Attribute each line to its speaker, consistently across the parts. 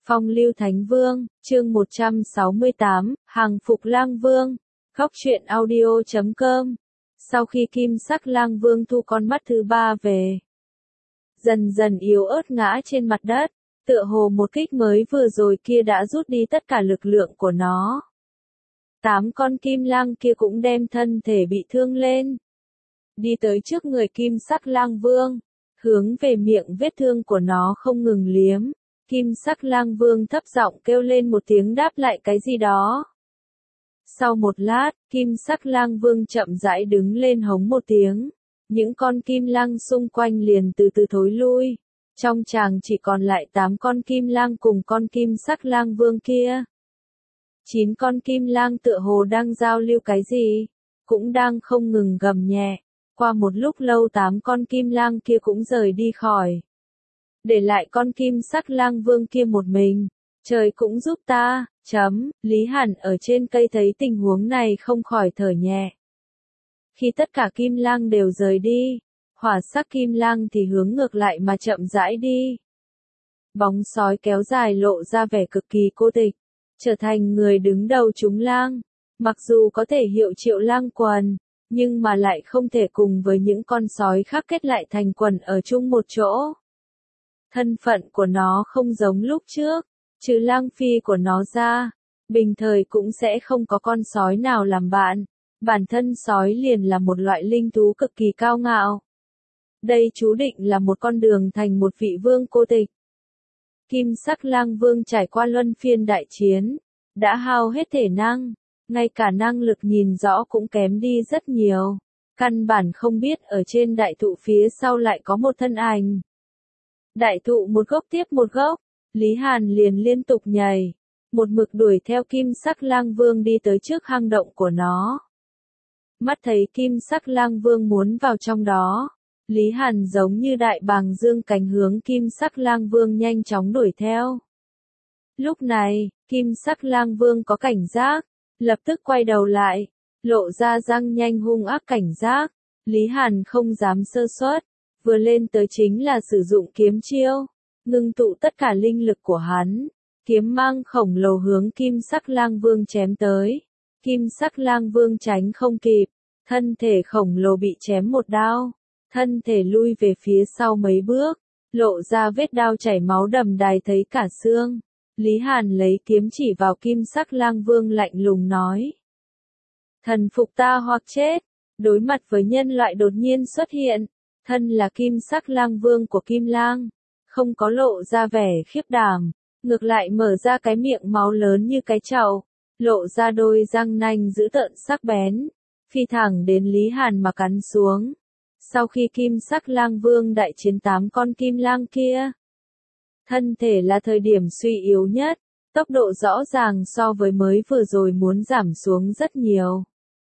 Speaker 1: Phong lưu Thánh Vương, chương 168, hàng phục Lang Vương. Góc truyện audio.com. Sau khi kim sắc Lang Vương thu con mắt thứ ba về, dần dần yếu ớt ngã trên mặt đất, tựa hồ một kích mới vừa rồi kia đã rút đi tất cả lực lượng của nó. 8 con kim lang kia cũng đem thân thể bị thương lên, đi tới trước người kim sắc Lang Vương, hướng về miệng vết thương của nó không ngừng liếm. Kim sắc Lang Vương thấp giọng kêu lên một tiếng đáp lại cái gì đó. Sau một lát, kim sắc Lang Vương chậm rãi đứng lên hống một tiếng. Những con kim lang xung quanh liền từ từ thối lui. Trong tràng chỉ còn lại 8 con kim lang cùng con kim sắc Lang Vương kia. 9 con kim lang tựa hồ đang giao lưu cái gì, cũng đang không ngừng gầm nhẹ. Qua một lúc lâu 8 con kim lang kia cũng rời đi khỏi, để lại con kim sắc Lang Vương kia một mình. Trời cũng giúp ta, Lý Hàn ở trên cây thấy tình huống này không khỏi thở nhẹ. Khi tất cả kim lang đều rời đi, hỏa sắc kim lang thì hướng ngược lại mà chậm rãi đi. Bóng sói kéo dài lộ ra vẻ cực kỳ cô tịch, trở thành người đứng đầu chúng lang. Mặc dù có thể hiệu triệu lang quần, nhưng mà lại không thể cùng với những con sói khác kết lại thành quần ở chung một chỗ. Thân phận của nó không giống lúc trước, trừ lang phi của nó ra, bình thời cũng sẽ không có con sói nào làm bạn. Bản thân sói liền là một loại linh thú cực kỳ cao ngạo. Đây chú định là một con đường thành một vị vương cô tịch. Kim sắc Lang Vương trải qua luân phiên đại chiến, đã hao hết thể năng, ngay cả năng lực nhìn rõ cũng kém đi rất nhiều. Căn bản không biết ở trên đại thụ phía sau lại có một thân ảnh. Đại thụ một gốc tiếp một gốc, Lý Hàn liền liên tục nhảy, một mực đuổi theo kim sắc Lang Vương đi tới trước hang động của nó. Mắt thấy kim sắc Lang Vương muốn vào trong đó, Lý Hàn giống như đại bàng dương cánh hướng kim sắc Lang Vương nhanh chóng đuổi theo. Lúc này, kim sắc Lang Vương có cảnh giác, lập tức quay đầu lại, lộ ra răng nhanh hung ác cảnh giác. Lý Hàn không dám sơ suất, vừa lên tới chính là sử dụng kiếm chiêu, ngưng tụ tất cả linh lực của hắn, kiếm mang khổng lồ hướng kim sắc Lang Vương chém tới. Kim sắc Lang Vương tránh không kịp, thân thể khổng lồ bị chém một đao, thân thể lui về phía sau mấy bước, lộ ra vết đao chảy máu đầm đìa thấy cả xương. Lý Hàn lấy kiếm chỉ vào kim sắc Lang Vương lạnh lùng nói: thần phục ta hoặc chết. Đối mặt với nhân loại đột nhiên xuất hiện, thân là kim sắc Lang Vương của kim lang, không có lộ ra vẻ khiếp đảm, ngược lại mở ra cái miệng máu lớn như cái chậu, lộ ra đôi răng nanh dữ tợn sắc bén, phi thẳng đến Lý Hàn mà cắn xuống. Sau khi kim sắc Lang Vương đại chiến 8 con kim lang kia, thân thể là thời điểm suy yếu nhất, tốc độ rõ ràng so với mới vừa rồi muốn giảm xuống rất nhiều.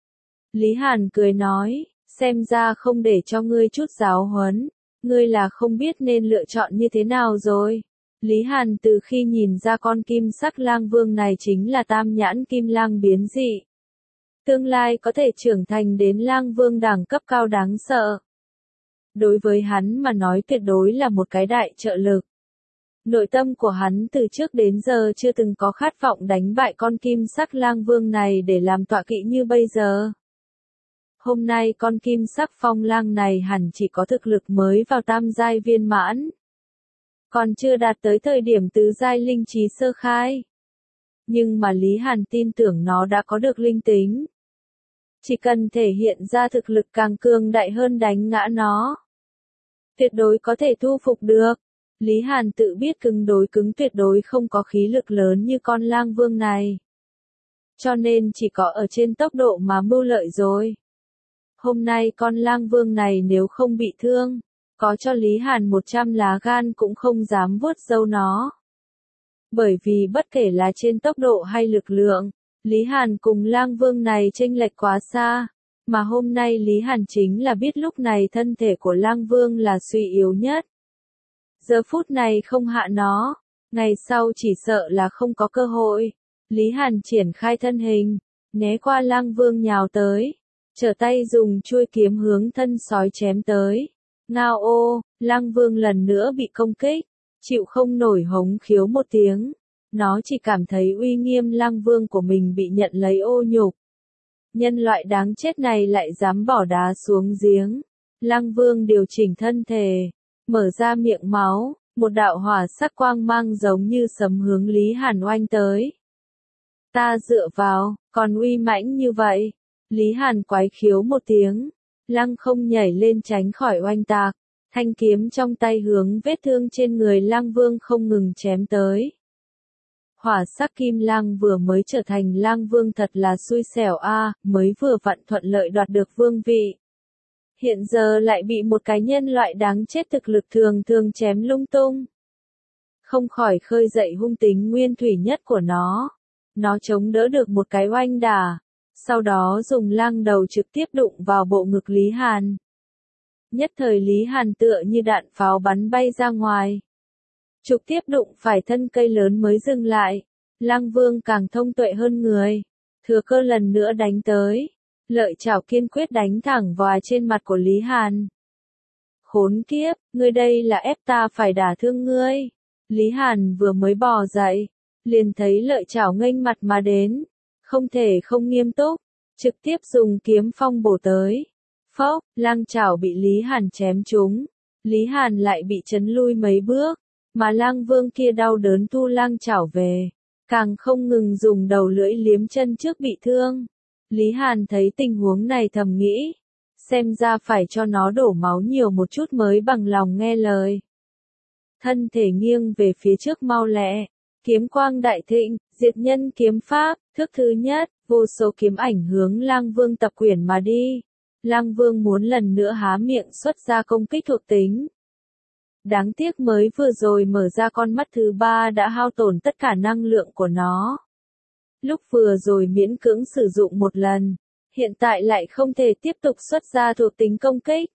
Speaker 1: Lý Hàn cười nói, xem ra không để cho ngươi chút giáo huấn, ngươi là không biết nên lựa chọn như thế nào rồi. Lý Hàn từ khi nhìn ra con kim sắc Lang Vương này chính là tam nhãn kim lang biến dị, tương lai có thể trưởng thành đến Lang Vương đẳng cấp cao đáng sợ. Đối với hắn mà nói tuyệt đối là một cái đại trợ lực. Nội tâm của hắn từ trước đến giờ chưa từng có khát vọng đánh bại con kim sắc Lang Vương này để làm tọa kỵ như bây giờ. Hôm nay con kim sắc phong lang này hẳn chỉ có thực lực mới vào tam giai viên mãn, còn chưa đạt tới thời điểm tứ giai linh trí sơ khai. Nhưng mà Lý Hàn tin tưởng nó đã có được linh tính. Chỉ cần thể hiện ra thực lực càng cường đại hơn đánh ngã nó, tuyệt đối có thể thu phục được. Lý Hàn tự biết cứng đối cứng tuyệt đối không có khí lực lớn như con Lang Vương này, cho nên chỉ có ở trên tốc độ mà mưu lợi rồi. Hôm nay con Lang Vương này nếu không bị thương, có cho Lý Hàn 100 lá gan cũng không dám vuốt râu nó. Bởi vì bất kể là trên tốc độ hay lực lượng, Lý Hàn cùng Lang Vương này chênh lệch quá xa, mà hôm nay Lý Hàn chính là biết lúc này thân thể của Lang Vương là suy yếu nhất. Giờ phút này không hạ nó, ngày sau chỉ sợ là không có cơ hội. Lý Hàn triển khai thân hình, né qua Lang Vương nhào tới, trở tay dùng chuôi kiếm hướng thân sói chém tới. Ngao ô, Lang Vương lần nữa bị công kích, chịu không nổi hống khiếu một tiếng, Nó chỉ cảm thấy uy nghiêm Lăng Vương của mình bị nhận lấy ô nhục. Nhân loại đáng chết này lại dám bỏ đá xuống giếng. Lăng Vương điều chỉnh thân thể, mở ra miệng máu, một đạo hỏa sắc quang mang giống như sấm hướng Lý Hàn oanh tới. Ta dựa vào, còn uy mãnh như vậy. Lý Hàn quái khiếu một tiếng, lăng không nhảy lên tránh khỏi oanh tạc, thanh kiếm trong tay hướng vết thương trên người Lăng Vương không ngừng chém tới. Hỏa sắc kim lang vừa mới trở thành Lang Vương thật là xui xẻo a, mới vừa vặn thuận lợi đoạt được vương vị. Hiện giờ lại bị một cái nhân loại đáng chết thực lực thường thường chém lung tung. Không khỏi khơi dậy hung tính nguyên thủy nhất của nó. Nó chống đỡ được một cái oanh đả, sau đó dùng lang đầu trực tiếp đụng vào bộ ngực Lý Hàn. Nhất thời Lý Hàn tựa như đạn pháo bắn bay ra ngoài. Trực tiếp đụng phải thân cây lớn mới dừng lại. Lăng Vương càng thông tuệ hơn người. Thừa cơ lần nữa đánh tới. Lợi chảo kiên quyết đánh thẳng vào trên mặt của Lý Hàn. Khốn kiếp, ngươi đây là ép ta phải đả thương ngươi. Lý Hàn vừa mới bò dậy, liền thấy lợi chảo nghênh mặt mà đến. Không thể không nghiêm túc, trực tiếp dùng kiếm phong bổ tới. Phốc, lang chảo bị Lý Hàn chém trúng. Lý Hàn lại bị chấn lui mấy bước. Mà Lang Vương kia đau đớn thu lang chảo về, càng không ngừng dùng đầu lưỡi liếm chân trước bị thương. Lý Hàn thấy tình huống này thầm nghĩ, xem ra phải cho nó đổ máu nhiều một chút mới bằng lòng nghe lời. Thân thể nghiêng về phía trước mau lẹ, kiếm quang đại thịnh, diệt nhân kiếm pháp, thức thứ nhất, vô số kiếm ảnh hướng Lang Vương tập quyển mà đi. Lang Vương muốn lần nữa há miệng xuất ra công kích thuộc tính. Đáng tiếc mới vừa rồi mở ra con mắt thứ ba đã hao tổn tất cả năng lượng của nó. Lúc vừa rồi miễn cưỡng sử dụng một lần, hiện tại lại không thể tiếp tục xuất ra thuộc tính công kích.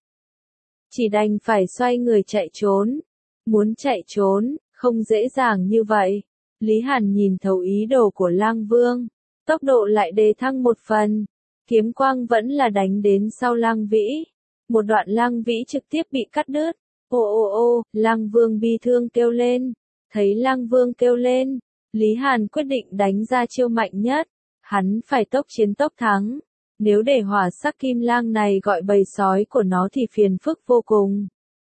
Speaker 1: Chỉ đành phải xoay người chạy trốn. Muốn chạy trốn, không dễ dàng như vậy. Lý Hàn nhìn thấu ý đồ của Lang Vương, tốc độ lại đề thăng một phần. Kiếm quang vẫn là đánh đến sau Lang Vĩ. Một đoạn Lang Vĩ trực tiếp bị cắt đứt. Ô ô ô, Lang Vương bi thương kêu lên. Thấy Lang Vương kêu lên, Lý Hàn quyết định đánh ra chiêu mạnh nhất. Hắn phải tốc chiến tốc thắng. Nếu để hỏa sắc kim lang này gọi bầy sói của nó thì phiền phức vô cùng.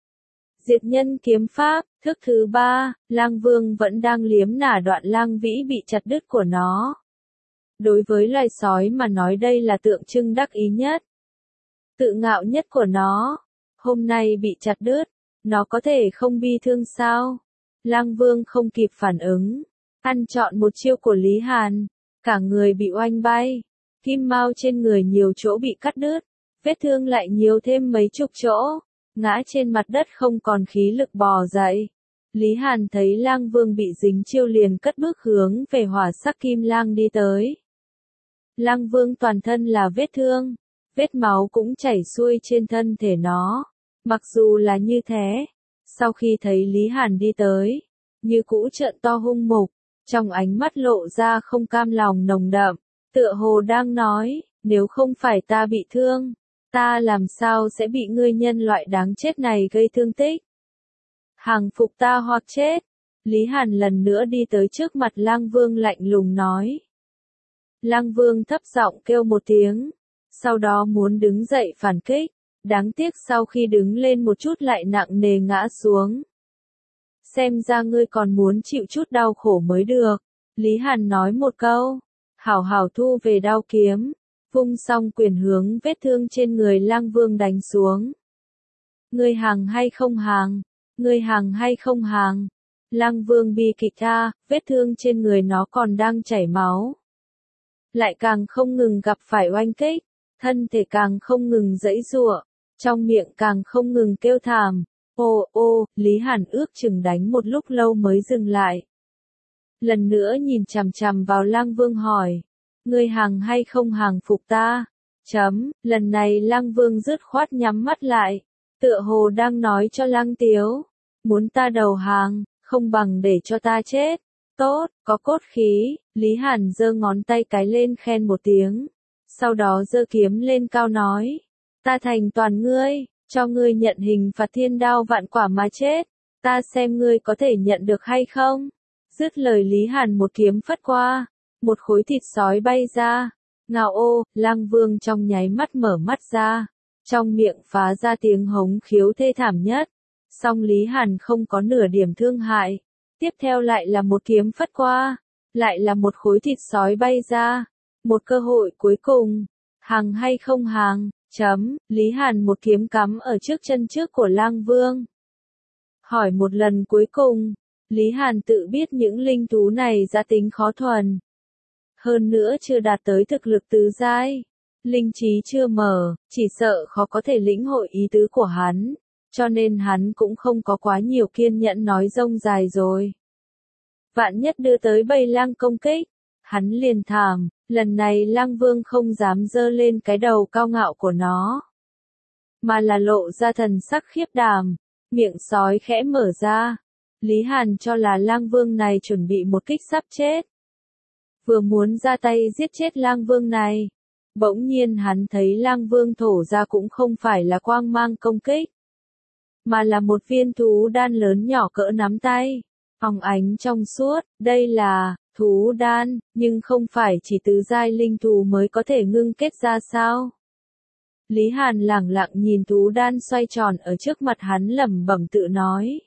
Speaker 1: Diệt nhân kiếm pháp, thức thứ ba, Lang Vương vẫn đang liếm nả đoạn Lang Vĩ bị chặt đứt của nó. Đối với loài sói mà nói đây là tượng trưng đắc ý nhất. Tự ngạo nhất của nó. Hôm nay bị chặt đứt. Nó có thể không bi thương sao? Lang Vương không kịp phản ứng. Ăn trọn một chiêu của Lý Hàn. Cả người bị oanh bay. Kim mao trên người nhiều chỗ bị cắt đứt. Vết thương lại nhiều thêm mấy chục chỗ. Ngã trên mặt đất không còn khí lực bò dậy. Lý Hàn thấy Lang Vương bị dính chiêu liền cất bước hướng về hỏa sắc kim lang đi tới. Lang Vương toàn thân là vết thương. Vết máu cũng chảy xuôi trên thân thể nó. Mặc dù là như thế, sau khi thấy Lý Hàn đi tới, như cũ trợn to hung mục, trong ánh mắt lộ ra không cam lòng nồng đậm, tựa hồ đang nói, nếu không phải ta bị thương, ta làm sao sẽ bị ngươi nhân loại đáng chết này gây thương tích. Hàng phục ta hoặc chết. Lý Hàn lần nữa đi tới trước mặt Lang Vương lạnh lùng nói. Lang Vương thấp giọng kêu một tiếng, sau đó muốn đứng dậy phản kích. Đáng tiếc sau khi đứng lên một chút lại nặng nề ngã xuống. Xem ra ngươi còn muốn chịu chút đau khổ mới được. Lý Hàn nói một câu. Hảo hảo thu về đao kiếm. Vung xong quyền hướng vết thương trên người Lang Vương đánh xuống. Ngươi hàng hay không hàng? Ngươi hàng hay không hàng? Lang Vương bi kịch tha, vết thương trên người nó còn đang chảy máu. Lại càng không ngừng gặp phải oanh kích. Thân thể càng không ngừng giãy giụa. Trong miệng càng không ngừng kêu thảm. Ô ô, Lý Hàn ước chừng đánh một lúc lâu mới dừng lại. Lần nữa nhìn chằm chằm vào Lang Vương hỏi. Ngươi hàng hay không hàng phục ta? Lần này Lang Vương dứt khoát nhắm mắt lại. Tựa hồ đang nói cho Lang Tiếu. Muốn ta đầu hàng, không bằng để cho ta chết. Tốt, có cốt khí. Lý Hàn giơ ngón tay cái lên khen một tiếng. Sau đó giơ kiếm lên cao nói. Ta thành toàn ngươi, cho ngươi nhận hình phạt thiên đao vạn quả mà chết. Ta xem ngươi có thể nhận được hay không? Dứt lời Lý Hàn một kiếm phất qua, một khối thịt sói bay ra. Ngao ô, Lang Vương trong nháy mắt mở mắt ra, trong miệng phá ra tiếng hống khiếu thê thảm nhất. Song Lý Hàn không có nửa điểm thương hại. Tiếp theo lại là một kiếm phất qua, lại là một khối thịt sói bay ra. Một cơ hội cuối cùng, hàng hay không hàng, Lý Hàn một kiếm cắm ở trước chân trước của Lang Vương. Hỏi một lần cuối cùng, Lý Hàn tự biết những linh thú này giá tính khó thuần. Hơn nữa chưa đạt tới thực lực tứ giai, linh trí chưa mở, chỉ sợ khó có thể lĩnh hội ý tứ của hắn, cho nên hắn cũng không có quá nhiều kiên nhẫn nói rông dài rồi. Vạn nhất đưa tới bầy lang công kích, hắn liền thảm, lần này Lang Vương không dám dơ lên cái đầu cao ngạo của nó, mà là lộ ra thần sắc khiếp đảm, miệng sói khẽ mở ra. Lý Hàn cho là Lang Vương này chuẩn bị một kích sắp chết. Vừa muốn ra tay giết chết Lang Vương này, bỗng nhiên hắn thấy Lang Vương thổ ra cũng không phải là quang mang công kích, mà là một viên thú đan lớn nhỏ cỡ nắm tay, óng ánh trong suốt. Đây là thú đan, nhưng không phải chỉ tứ giai linh thú mới có thể ngưng kết ra sao? Lý Hàn lẳng lặng nhìn thú đan xoay tròn ở trước mặt hắn lẩm bẩm tự nói.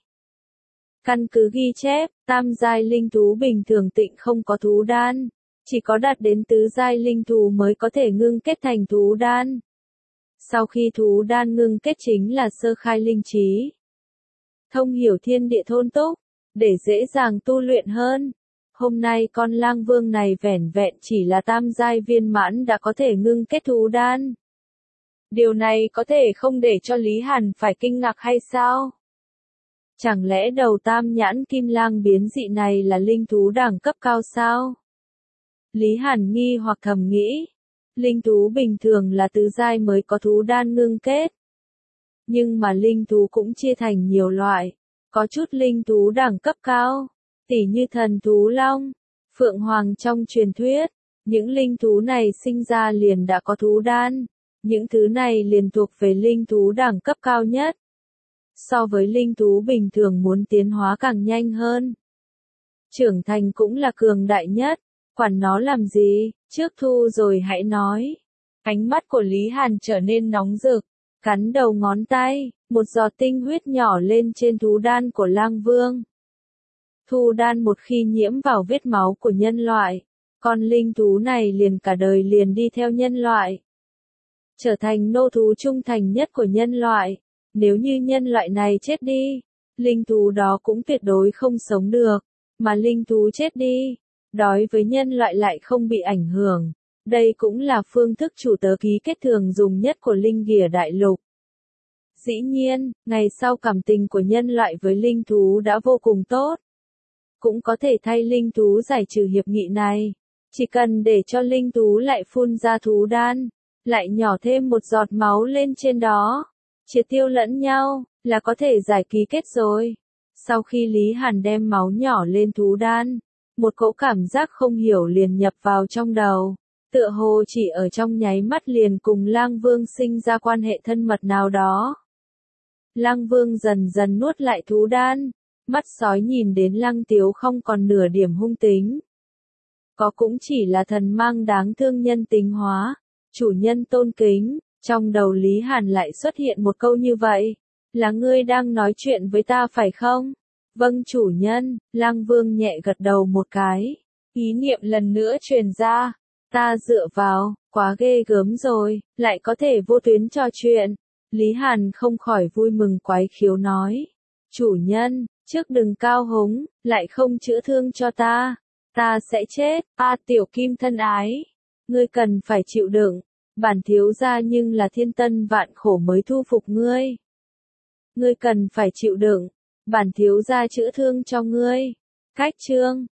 Speaker 1: Căn cứ ghi chép, tam giai linh thú bình thường tịnh không có thú đan, chỉ có đạt đến tứ giai linh thú mới có thể ngưng kết thành thú đan. Sau khi thú đan ngưng kết chính là sơ khai linh trí, thông hiểu thiên địa thôn túc, để dễ dàng tu luyện hơn. Hôm nay con Lang Vương này vẻn vẹn chỉ là tam giai viên mãn đã có thể ngưng kết thú đan. Điều này có thể không để cho Lý Hàn phải kinh ngạc hay sao? Chẳng lẽ đầu tam nhãn kim lang biến dị này là linh thú đẳng cấp cao sao? Lý Hàn nghi hoặc thầm nghĩ. Linh thú bình thường là tứ giai mới có thú đan ngưng kết. Nhưng mà linh thú cũng chia thành nhiều loại. Có chút linh thú đẳng cấp cao, tỉ như thần thú long, phượng hoàng trong truyền thuyết. Những linh thú này sinh ra liền đã có thú đan. Những thứ này liền thuộc về linh thú đẳng cấp cao nhất. So với linh thú bình thường muốn tiến hóa càng nhanh hơn. Trưởng thành cũng là cường đại nhất. Quản nó làm gì, trước thu rồi hãy nói. Ánh mắt của Lý Hàn trở nên nóng rực, cắn đầu ngón tay, một giọt tinh huyết nhỏ lên trên thú đan của Lang Vương. Thú đan một khi nhiễm vào vết máu của nhân loại, con linh thú này liền cả đời liền đi theo nhân loại, trở thành nô thú trung thành nhất của nhân loại. Nếu như nhân loại này chết đi, linh thú đó cũng tuyệt đối không sống được, mà linh thú chết đi, đối với nhân loại lại không bị ảnh hưởng. Đây cũng là phương thức chủ tớ ký kết thường dùng nhất của linh ghỉa đại lục. Dĩ nhiên, ngày sau cảm tình của nhân loại với linh thú đã vô cùng tốt. Cũng có thể thay linh thú giải trừ hiệp nghị này. Chỉ cần để cho linh thú lại phun ra thú đan, lại nhỏ thêm một giọt máu lên trên đó, triệt tiêu lẫn nhau, là có thể giải ký kết rồi. Sau khi Lý Hàn đem máu nhỏ lên thú đan, một cỗ cảm giác không hiểu liền nhập vào trong đầu. Tựa hồ chỉ ở trong nháy mắt liền cùng Lang Vương sinh ra quan hệ thân mật nào đó. Lang Vương dần dần nuốt lại thú đan, mắt sói nhìn đến Lăng Tiếu không còn nửa điểm hung tính. Có cũng chỉ là thần mang đáng thương nhân tính hóa, chủ nhân tôn kính. Trong đầu Lý Hàn lại xuất hiện một câu như vậy, là ngươi đang nói chuyện với ta phải không? Vâng chủ nhân, Lang Vương nhẹ gật đầu một cái, ý niệm lần nữa truyền ra, ta dựa vào, quá ghê gớm rồi, lại có thể vô tuyến trò chuyện. Lý Hàn không khỏi vui mừng quái khiếu nói, chủ nhân, trước đừng cao hứng, lại không chữa thương cho ta sẽ chết. Tiểu Kim thân ái, ngươi cần phải chịu đựng. Bản thiếu gia nhưng là thiên tân vạn khổ mới thu phục ngươi. Ngươi cần phải chịu đựng, bản thiếu gia chữa thương cho ngươi. Cách chương